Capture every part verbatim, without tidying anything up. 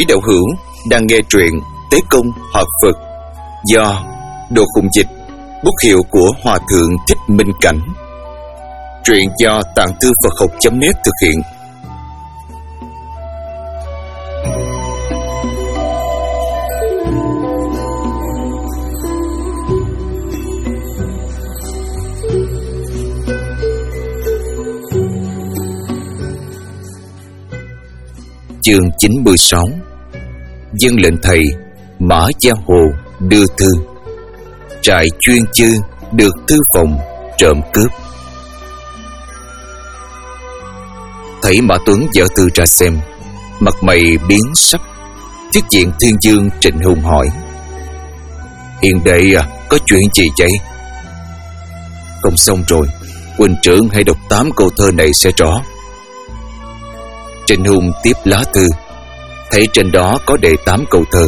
Quý đạo hữu đang nghe truyện Tế Công Hợp Phật do Đồ Khùng Dịch, bút hiệu của Hòa Thượng Thích Minh Cảnh. Truyện do Tạng Thư Phật Học chấm net thực hiện. Chương chín mươi sáu. Dân lệnh thầy Mã Giang Hồ đưa thư. Trại chuyên chư được thư phòng trộm cướp. Thấy Mã Tuấn dở thư ra xem, mặt mày biến sắc. Thiết diện Thiên Dương Trịnh Hùng hỏi: Hiền đệ à, có chuyện gì vậy? Không xong rồi, huynh trưởng hãy đọc tám câu thơ này sẽ rõ. Trịnh Hùng tiếp lá thư, thấy trên đó có đề tám câu thơ: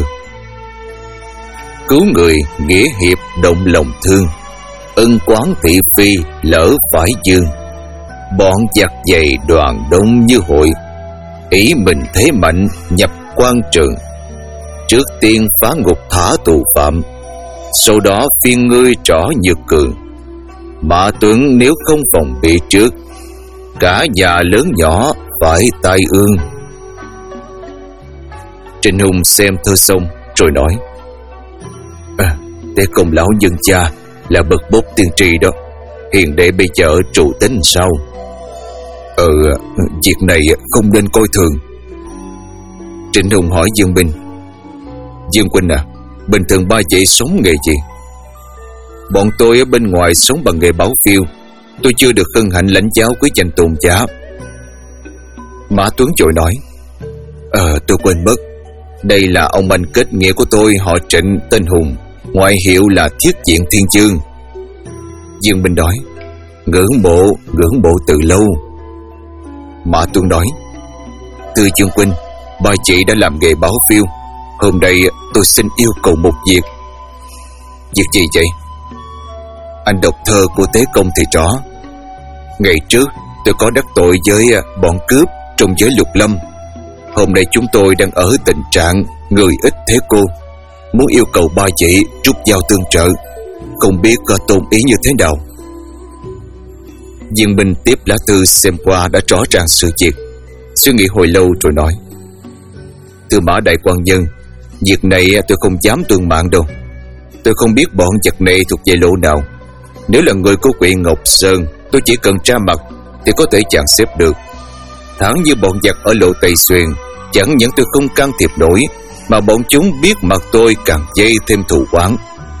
Cứu người nghĩa hiệp động lòng thương, ân quán thị phi lỡ phải dương. Bọn giặc dày đoàn đông như hội, ý mình thế mạnh nhập quan trường. Trước tiên phá ngục thả tù phạm, sau đó phiên ngươi trỏ nhược cường. Mã Tuấn nếu không phòng bị trước, cả nhà lớn nhỏ phải tai ương. Trịnh Hùng xem thơ xong rồi nói: à, Tế Công lão nhân cha là bậc bốc tiên tri đó, hiền đệ bây giờ trụ tính sao? Ờ, việc này không nên coi thường. Trịnh Hùng hỏi Dương Binh: Dương huynh à, bình thường ba chị sống nghề gì? Bọn tôi ở bên ngoài sống bằng nghề bảo phiêu, tôi chưa được hân hạnh lãnh giáo quý danh tôn giả. Mã Tuấn vội nói: Ờ, tôi quên mất, đây là ông anh kết nghĩa của tôi, họ Trịnh, tên Hùng, ngoại hiệu là Thiết Diện Thiên Dương. Dương Binh nói: Ngưỡng mộ, ngưỡng mộ từ lâu. Mã Tuấn nói: Thưa Dương huynh, ba chị đã làm nghề bảo phiêu, hôm nay tôi xin yêu cầu một việc. Việc gì vậy? Anh đọc thơ của Tế Công thì rõ. Ngày trước tôi có đắc tội với bọn cướp trong giới Lục Lâm. Hôm nay chúng tôi đang ở tình trạng người ít thế cô, muốn yêu cầu ba chị rút dao tương trợ, không biết tôn ý như thế nào. Dương Binh tiếp lá thư xem qua đã rõ ràng sự việc, suy nghĩ hồi lâu rồi nói: Thưa Mã đại quan nhân, việc này tôi không dám tuân mạng đâu. Tôi không biết bọn giặc này thuộc về lộ nào. Nếu là người của huyện Ngọc Sơn, tôi chỉ cần tra mặt thì có thể chặn xếp được. Thẳng như bọn giặc ở lộ Tây Xuyên, chẳng những tôi không can thiệp nổi, mà bọn chúng biết mặt tôi càng dây thêm thù oán.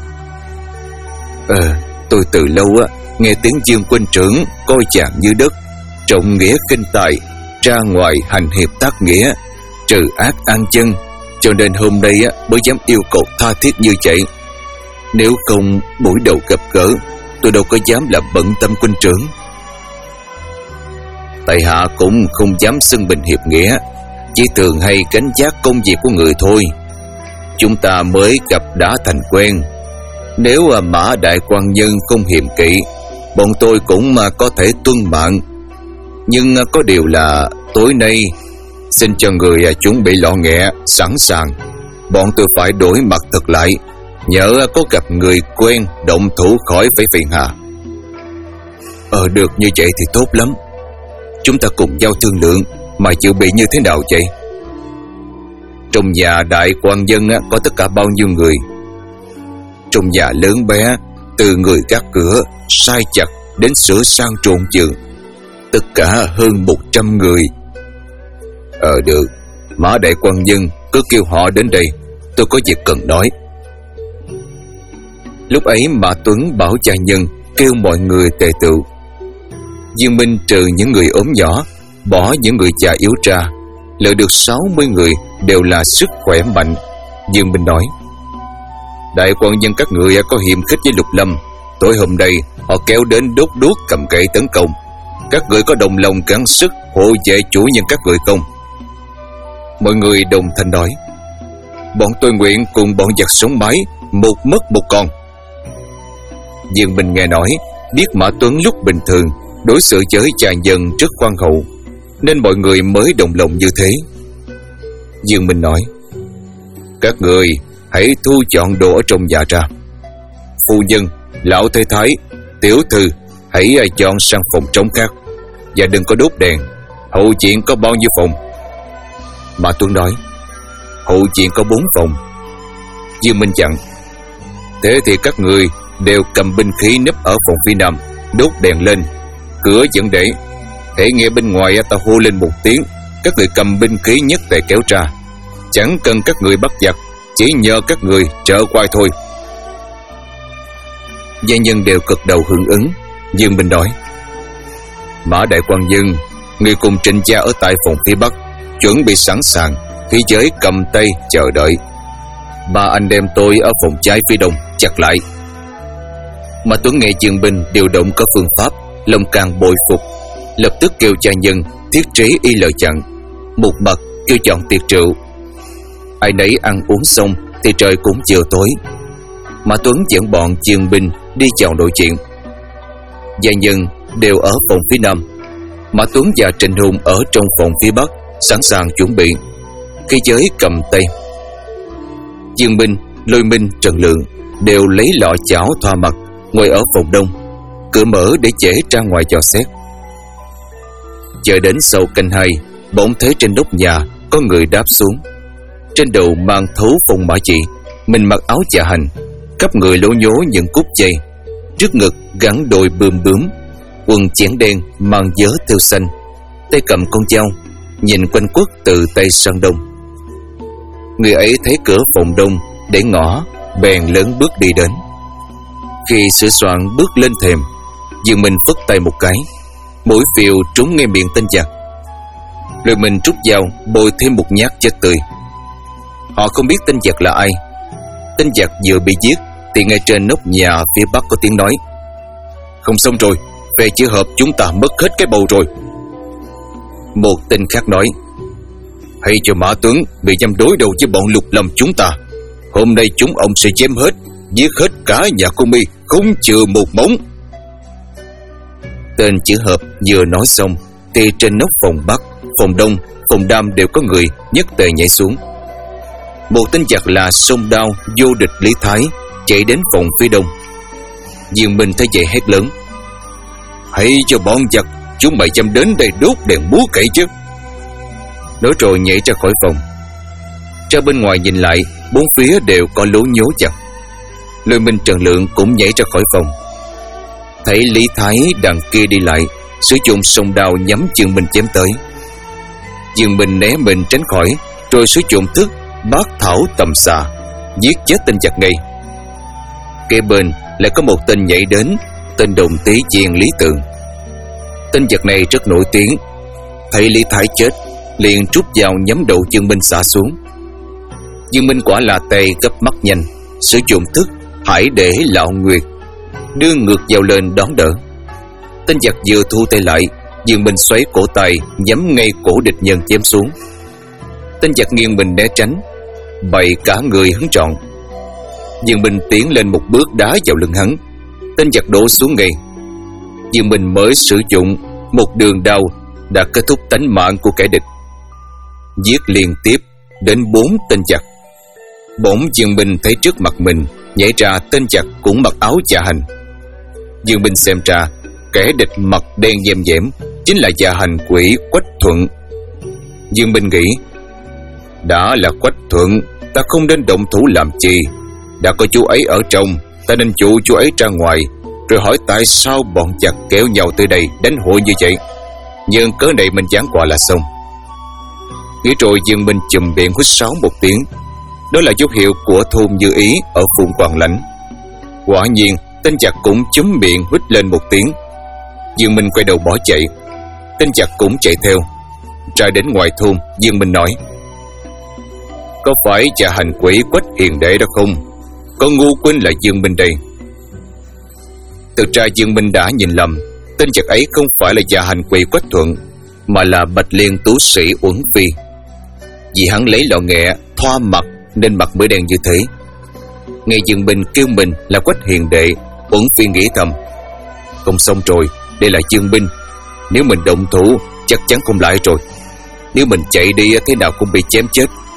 Ờ, tôi từ lâu á nghe tiếng Dương huynh trưởng coi chàng như đất, trọng nghĩa khinh tài, ra ngoài hành hiệp tác nghĩa, trừ ác an chân, cho nên hôm nay á mới dám yêu cầu tha thiết như vậy. Nếu không buổi đầu gặp gỡ, tôi đâu có dám làm bận tâm huynh trưởng. Tại hạ cũng không dám xưng bình hiệp nghĩa, chỉ thường hay gánh vác công việc của người thôi. Chúng ta mới gặp đã thành quen. Nếu Mã đại quan nhân không hiềm kỵ, bọn tôi cũng có thể tuân mạng. Nhưng có điều là tối nay xin cho người chuẩn bị lọ nghẹ sẵn sàng. Bọn tôi phải đổi mặt thật lại, nhớ có gặp người quen động thủ khỏi phải phiền hà. Ờ, được như vậy thì tốt lắm. Chúng ta cùng nhau thương lượng mà dự bị như thế nào vậy? Trong nhà đại quan dân có tất cả bao nhiêu người? Trong nhà lớn bé, từ người gác cửa, sai chặt đến sửa sang trộn giường, tất cả hơn một trăm người. Ờ được, Mã đại quan nhân cứ kêu họ đến đây, tôi có việc cần nói. Lúc ấy Mã Tuấn bảo cha nhân kêu mọi người tề tựu. Dương Minh trừ những người ốm nhỏ, bỏ những người già yếu ra, lựa được sáu mươi người đều là sức khỏe mạnh. Dương Minh nói: Đại quan nhân các người có hiềm khích với Lục Lâm, tối hôm nay họ kéo đến đốt đuốc cầm gậy tấn công. Các người có đồng lòng gắng sức hộ vệ chủ nhân các người không? Mọi người đồng thanh nói: Bọn tôi nguyện cùng bọn giặc sống mái, một mất một còn. Dương Minh nghe nói, biết Mã Tuấn lúc bình thường đối xử với cha dân rất khoan hậu, nên mọi người mới đồng lòng như thế. Dương Minh nói: Các người hãy thu dọn đồ ở trong nhà ra. Phu nhân, lão thái thái, tiểu thư hãy dọn sang phòng trống khác, và đừng có đốt đèn. Hậu viện có bao nhiêu phòng? Mã Tuấn nói: Hậu viện có bốn phòng. Dương Minh dặn: Thế thì các người đều cầm binh khí nấp ở phòng phía nam, đốt đèn lên, cửa vẫn để. Hễ nghe bên ngoài ta hô lên một tiếng, các người cầm binh khí nhất tề kéo ra. Chẳng cần các người bắt giặc, chỉ nhờ các người trợ quay thôi. Gia nhân đều cực đầu hưởng ứng. Dương Minh nói: Mã đại quan nhân, người cùng Trịnh gia ở tại phòng phía bắc, chuẩn bị sẵn sàng, khí giới cầm tay chờ đợi. Ba anh em tôi ở phòng trái phía đông chặt lại. Mã Tuấn nghe Dương Minh điều động có phương pháp, lòng càng bội phục, lập tức kêu cha nhân thiết trí y lời chặn, một mặt kêu chọn tiệc rượu. Ai nấy ăn uống xong thì trời cũng chiều tối. Mã Tuấn dẫn bọn Dương Minh đi chào nội chuyện. Gia nhân đều ở phòng phía nam, Mã Tuấn và Trịnh Hùng ở trong phòng phía bắc, sẵn sàng chuẩn bị, khí giới cầm tay. Dương Minh, Lôi Minh, Trần Lượng đều lấy lọ chảo thoa mặt, ngồi ở phòng đông, cửa mở để dễ ra ngoài dò xét. Chờ đến sau canh hai, bỗng thấy trên nóc nhà có người đáp xuống. Trên đầu mang thấu phong mã chỉ, mình mặc áo dạ hành, khắp người lố nhố những cúc dây, trước ngực gắn đôi bươm bướm, quần chẽn đen mang vớ thêu xanh, tay cầm con dao, nhìn quanh quất từ tây sang đông. Người ấy thấy cửa phòng đông để ngõ, bèn lớn bước đi đến. Khi sửa soạn bước lên thềm, Dương Minh phất tay một cái, mũi phiêu trúng ngay miệng tên giặc. Rồi mình rút dao bôi thêm một nhát chết tươi. Họ không biết tên giặc là ai. Tên giặc vừa bị giết thì ngay trên nóc nhà phía bắc có tiếng nói: Không xong rồi, về chữ hợp chúng ta mất hết cái bầu rồi. Một tên khác nói: Hãy cho Mã Tuấn bị giam đối đầu với bọn Lục Lâm chúng ta. Hôm nay chúng ông sẽ chém hết, giết hết cả nhà cô Mi, không chừa một móng. Tên chữ hợp vừa nói xong thì trên nóc phòng bắc, phòng đông, phòng nam đều có người nhất tề nhảy xuống. Một tên giặc là Sông Đao vô địch Lý Thái chạy đến phòng phía đông. Dương Minh thấy vậy hét lớn: Hãy cho bọn giặc chúng mày chăm đến đây đốt đèn búa cậy chứ. Nói rồi nhảy ra khỏi phòng. Ra bên ngoài nhìn lại, bốn phía đều có lố nhố chặt. Lôi Minh, Trần Lượng cũng nhảy ra khỏi phòng. Thấy Lý Thái đằng kia đi lại, sử dụng song đao nhắm Dương Minh chém tới. Dương Minh né mình tránh khỏi, rồi sử dụng thức bát thảo tầm xạ, giết chết tên giặc ngay. Kế bên lại có một tên nhảy đến, tên Đồng Tý Chiên Lý Tượng. Tên giặc này rất nổi tiếng, thấy Lý Thái chết liền rút dao nhắm đầu Dương Minh xả xuống. Dương Minh quả là tay gấp mắt nhanh, sử dụng thức Hải Để Lạo Nguyệt, đưa ngược dao lên đón đỡ. Tên giặc vừa thu tay lại, Dương Minh xoáy cổ tay nhắm ngay cổ địch nhân chém xuống. Tên giặc nghiêng mình né tránh, bày cả người hứng trọn. Dương Minh tiến lên một bước đá vào lưng hắn, tên giặc đổ xuống ngay. Dương Minh mới sử dụng một đường đao đã kết thúc tánh mạng của kẻ địch, giết liên tiếp đến bốn tên giặc. Bỗng Dương Minh thấy trước mặt mình nhảy ra tên giặc cũng mặc áo dạ hành. Dương Minh xem ra kẻ địch mặt đen dèm dẻm chính là dạ hành quỷ Quách Thuận. Dương Minh nghĩ, đã là Quách Thuận, ta không nên động thủ làm chi. Đã có chú ấy ở trong, ta nên dụ chú ấy ra ngoài, rồi hỏi tại sao bọn giặc kéo nhau tới đây đánh hội như vậy. Nhưng cớ này mình giảng quả là xong. Nghĩ rồi Dương Minh chùm miệng huýt sáo một tiếng. Đó là dấu hiệu của thôn Như Ý ở vùng Quảng Lãnh. Quả nhiên tên giặc cũng chúm miệng huýt lên một tiếng. Dương Minh quay đầu bỏ chạy, tên giặc cũng chạy theo. Ra đến ngoài thôn, Dương Minh nói, có phải cha hành quỷ Quách Hiền Đệ đó không? Có ngu quên là Dương Minh đây. Thực ra Dương Minh đã nhìn lầm, tên giặc ấy không phải là cha hành quỷ Quách Thuận, mà là Bạch Liên tú sĩ Uẩn Phi. Vì hắn lấy lọ nghẹ thoa mặt nên mặt mới đen như thế. Nghe Dương Minh kêu mình là Quách Hiền Đệ, Uẩn Phi nghĩ thầm, không xong rồi, đây là Dương Minh. Nếu mình động thủ chắc chắn không lại rồi. Nếu mình chạy đi thế nào cũng bị chém chết.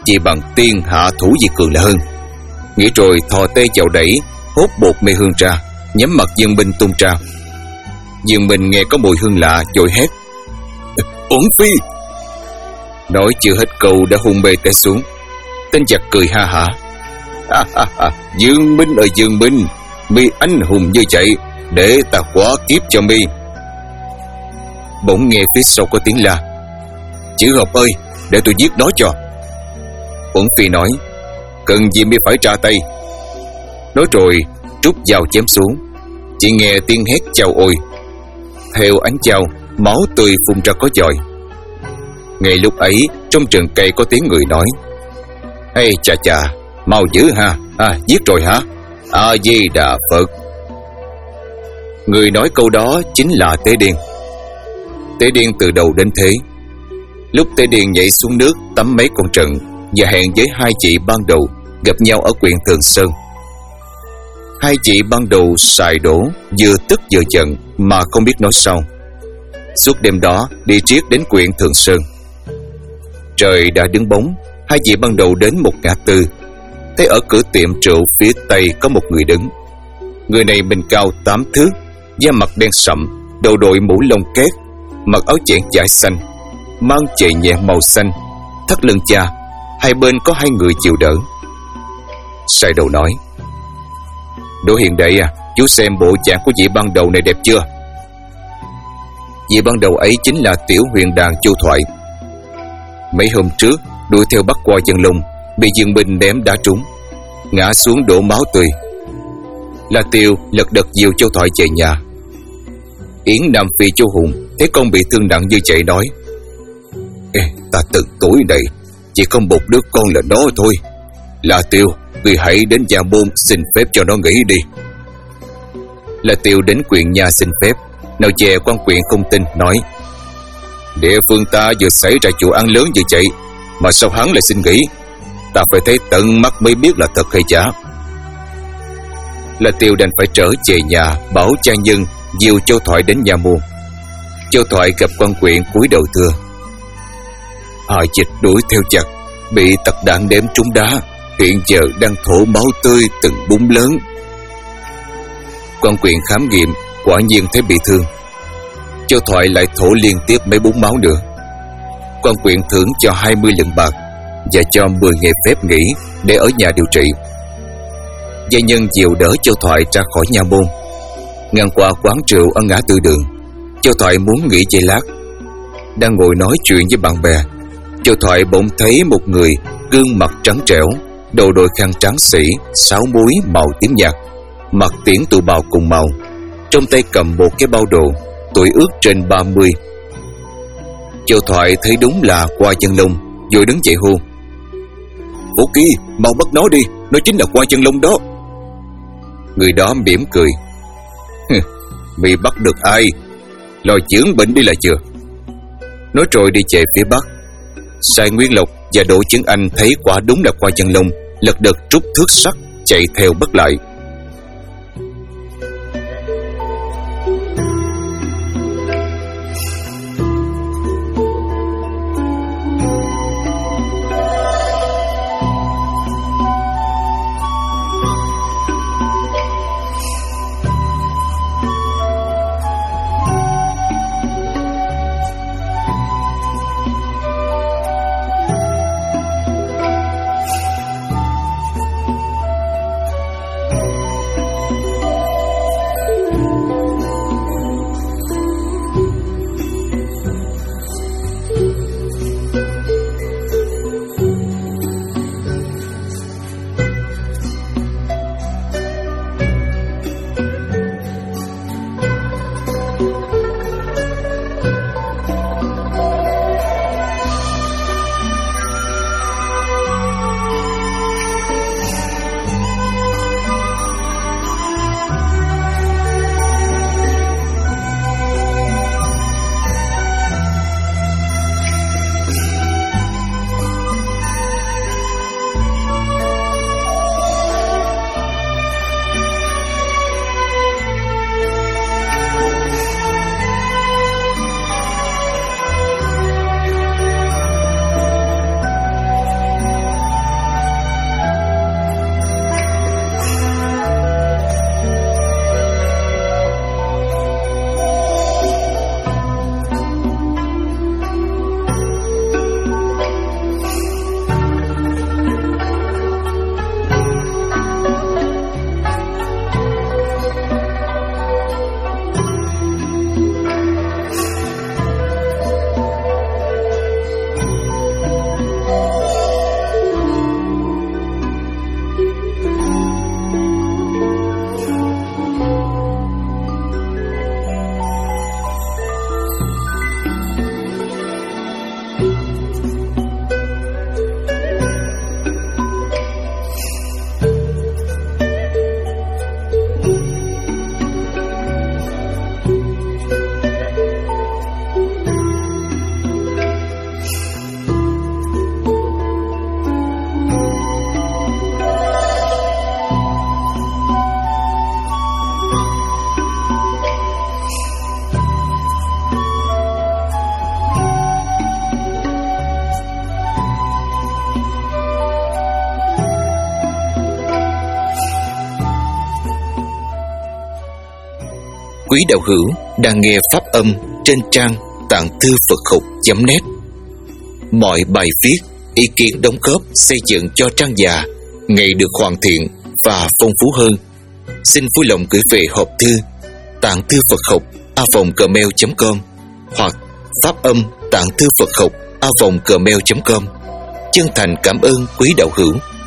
chi bằng tiên hạ thủ vi cường là hơn. Nghĩ rồi thò tay chậu đẩy, hốt bột mê hương ra, nhắm mặt Dương Minh tung ra. Dương Minh nghe có mùi hương lạ vội hét: Uổng phi! Nói chưa hết câu đã hôn mê té xuống. Tên giặc cười ha hả: ha, ha, ha. Dương Minh ơi Dương Minh, mi anh hùng như vậy, để ta quá kiếp cho mi. Bỗng nghe phía sau có tiếng la: Chữ Ngọc ơi, để tôi giết nó cho. Uổng phi nói: Cần gì mi phải ra tay. Nói rồi rút dao chém xuống. Chỉ nghe tiếng hét chao ôi. Theo ánh chao, máu tươi phun ra có dòi. Ngay lúc ấy, trong rừng cây có tiếng người nói: Ê chà chà, mau dữ ha. À, giết rồi hả? A Di Đà Phật. Người nói câu đó chính là Tế Điên. Tế Điên từ đầu đến thế. Lúc Tế Điên nhảy xuống nước tắm mấy con trận và hẹn với hai chị ban đầu gặp nhau ở huyện Thường Sơn. Hai chị ban đầu xài đổ, vừa tức vừa giận mà không biết nói sao. Suốt đêm đó đi triết đến huyện Thường Sơn. Trời đã đứng bóng, hai chị ban đầu đến một ngã tư. Thấy ở cửa tiệm rượu phía tây có một người đứng. Người này mình cao tám thước, da mặt đen sậm, đầu đội mũ lông két, mặc áo chẽn vải xanh, mang chày nhẹ màu xanh, thắt lưng cha, hai bên có hai người chịu đỡ. Sai đầu nói: Đỗ Hiền đệ à, chú xem bộ dạng của vị ban đầu này đẹp chưa? Vị ban đầu ấy chính là tiểu huyền đàn Chu Thoại. Mấy hôm trước đuổi theo bắt qua chân lùng, bị Dương Minh ném đá trúng, ngã xuống đổ máu tươi. La Tiêu lật đật dìu Châu Thoại về nhà. Yến Nam Phi Chu Hùng thấy con bị thương nặng như vậy nói: Ê, ta từng tuổi này chỉ có một đứa con là nó thôi. La Tiêu, người hãy đến gia môn xin phép cho nó nghỉ đi. La Tiêu đến quyện nhà xin phép. Nào về quan quyện không tin, nói: Địa phương ta vừa xảy ra vụ ăn lớn như vậy, mà sao hắn lại xin nghỉ? Ta phải thấy tận mắt mới biết là thật hay giả. La Tiêu đành phải trở về nhà bảo cha nhân dìu Châu Thoại đến nhà môn. Châu Thoại gặp quan quyện cúi đầu thưa: Hà Dịch đuổi theo chặt, bị tặc đạn ném trúng đá, hiện giờ đang thổ máu tươi từng búng lớn. Quan quyện khám nghiệm, quả nhiên thấy bị thương. Châu Thoại lại thổ liên tiếp mấy búng máu nữa. Quan quyện thưởng cho hai mươi lượng bạc và cho mười ngày phép nghỉ để ở nhà điều trị. Gia nhân dìu đỡ Châu Thoại ra khỏi nhà môn. Ngang qua quán rượu ở ngã tư đường, Châu Thoại muốn nghỉ giây lát. Đang ngồi nói chuyện với bạn bè, Châu Thoại bỗng thấy một người gương mặt trắng trẻo, đầu đội khăn trắng xỉ, sáo múi màu tím nhạt, mặc tiễn tụ bào cùng màu, trong tay cầm một cái bao đồ, tuổi ước trên ba mươi. Châu Thoại thấy đúng là Qua Chân Long, vội đứng dậy hô: Ô Kỳ, mau bắt nó đi, nó chính là Qua Chân Long đó. Người đó mỉm cười: Mày bắt được ai? Lo chữa bệnh đi là chưa? Nói rồi đi về phía bắc. Sai Nguyên Lộc và Đỗ Chấn Anh thấy quả đúng là Qua Chân Long, lật đật rút thước sắt chạy theo bắt lại. quý đạo hữu đang nghe pháp âm trên trang tạng thư Phật học chấm net. Mọi bài viết, ý kiến đóng góp xây dựng cho trang già ngày được hoàn thiện và phong phú hơn. Xin vui lòng gửi về hộp thư tạng thư Phật học a vòng gmail chấm com hoặc pháp âm tạng thư Phật học a vòng gmail chấm com. Chân thành cảm ơn quý đạo hữu.